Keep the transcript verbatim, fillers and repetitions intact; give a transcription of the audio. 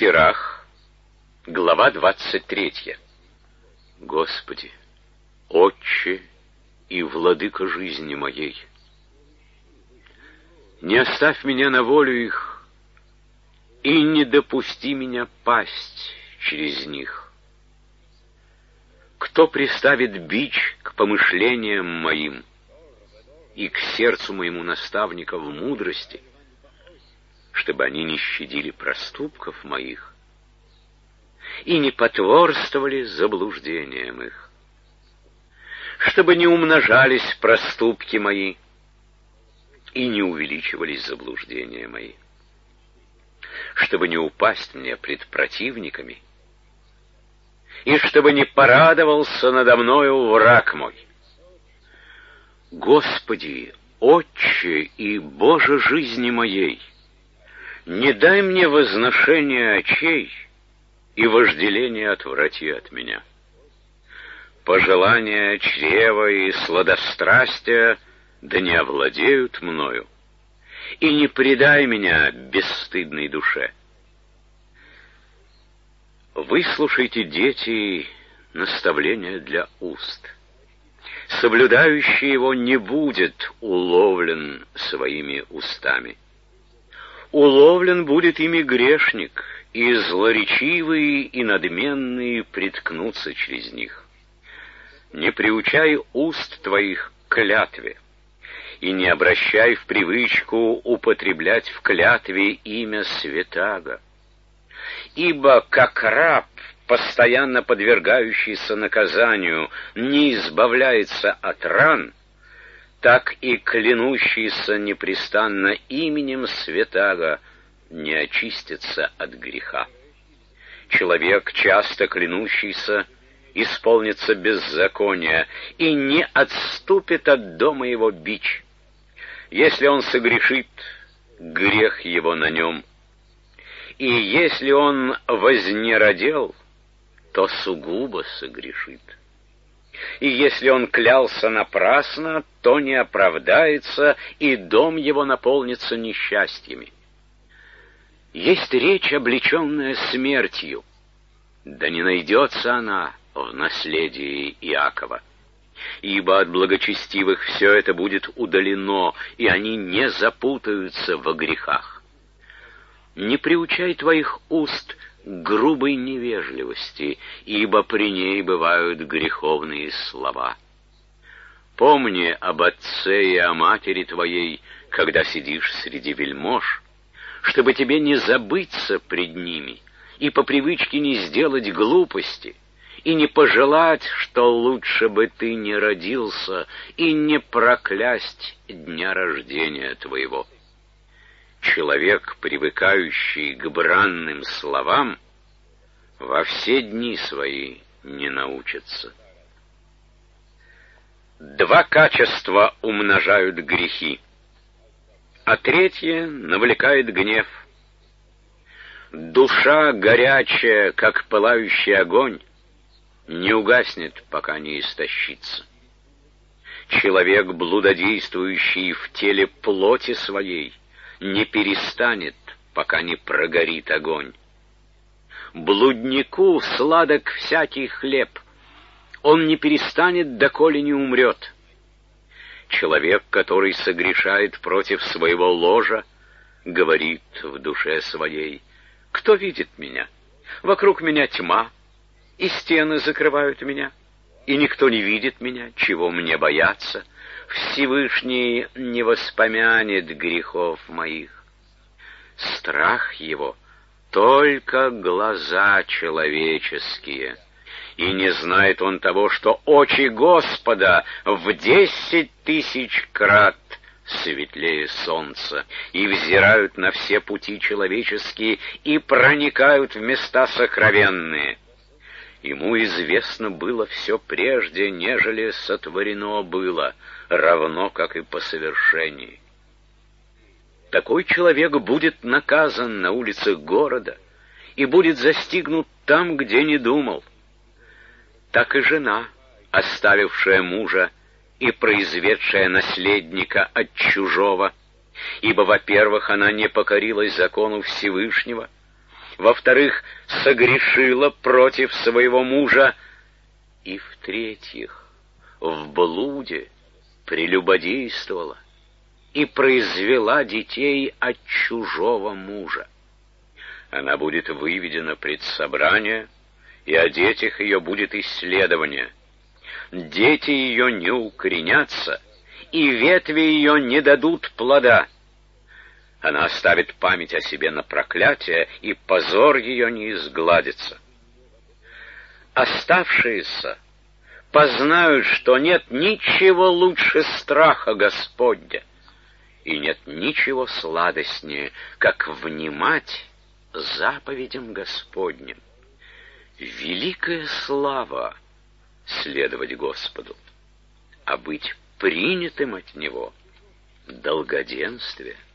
Сирах, глава двадцать третья. Господи, Отче и Владыка жизни моей, не оставь меня на волю их и не допусти меня пасть через них. Кто приставит бич к помышлениям моим и к сердцу моему наставника в мудрости, чтобы они не щадили проступков моих и не потворствовали заблуждениям их, чтобы не умножались проступки мои и не увеличивались заблуждения мои, чтобы не упасть мне пред противниками, и чтобы не порадовался надо мною враг мой. Господи, Отче и Боже жизни моей, не дай мне возношения очей и вожделение отврати от меня. Пожелания чрева и сладострастия да не овладеют мною, и не предай меня бесстыдной душе. Выслушайте, дети, наставления для уст. Соблюдающий его не будет уловлен своими устами. Уловлен будет ими грешник, и злоречивые и надменные приткнутся через них. Не приучай уст твоих к клятве, и не обращай в привычку употреблять в клятве имя святаго. Ибо как раб, постоянно подвергающийся наказанию, не избавляется от ран, так и клянущийся непрестанно именем святаго не очистится от греха. Человек, часто клянущийся, исполнится беззакония и не отступит от дома его бич. Если он согрешит, грех его на нем, и если он вознеродел, то сугубо согрешит. И если он клялся напрасно, то не оправдается, и дом его наполнится несчастьями. Есть речь, облеченная смертью, да не найдется она в наследии Иакова. Ибо от благочестивых все это будет удалено, и они не запутаются во грехах. Не приучай твоих уст к грубой невежливости, ибо при ней бывают греховные слова. Помни об отце и о матери твоей, когда сидишь среди вельмож, чтобы тебе не забыться пред ними и по привычке не сделать глупости, и не пожелать, что лучше бы ты не родился, и не проклясть дня рождения твоего. Человек, привыкающий к бранным словам, во все дни свои не научится. Два качества умножают грехи, а третье навлекает гнев. Душа горячая, как пылающий огонь, не угаснет, пока не истощится. Человек, блудодействующий в теле плоти своей, не перестанет, пока не прогорит огонь. Блуднику сладок всякий хлеб, он не перестанет, доколе не умрет. Человек, который согрешает против своего ложа, говорит в душе своей: «Кто видит меня? Вокруг меня тьма, и стены закрывают меня, и никто не видит меня, чего мне бояться. Всевышний не воспомянет грехов моих». Страх его — только глаза человеческие, и не знает он того, что очи Господа в десять тысяч крат светлее солнца, и взирают на все пути человеческие, и проникают в места сокровенные. Ему известно было все прежде, нежели сотворено было, равно как и по совершении. Такой человек будет наказан на улицах города и будет застигнут там, где не думал. Так и жена, оставившая мужа и произведшая наследника от чужого, ибо, во-первых, она не покорилась закону Всевышнего, во-вторых, согрешила против своего мужа, и, в-третьих, в блуде прелюбодействовала и произвела детей от чужого мужа. Она будет выведена пред собрание, и о детях ее будет исследование. Дети ее не укоренятся, и ветви ее не дадут плода. Она оставит память о себе на проклятие, и позор ее не изгладится. Оставшиеся познают, что нет ничего лучше страха Господня, и нет ничего сладостнее, как внимать заповедям Господним. Великая слава следовать Господу, а быть принятым от Него долгоденствие.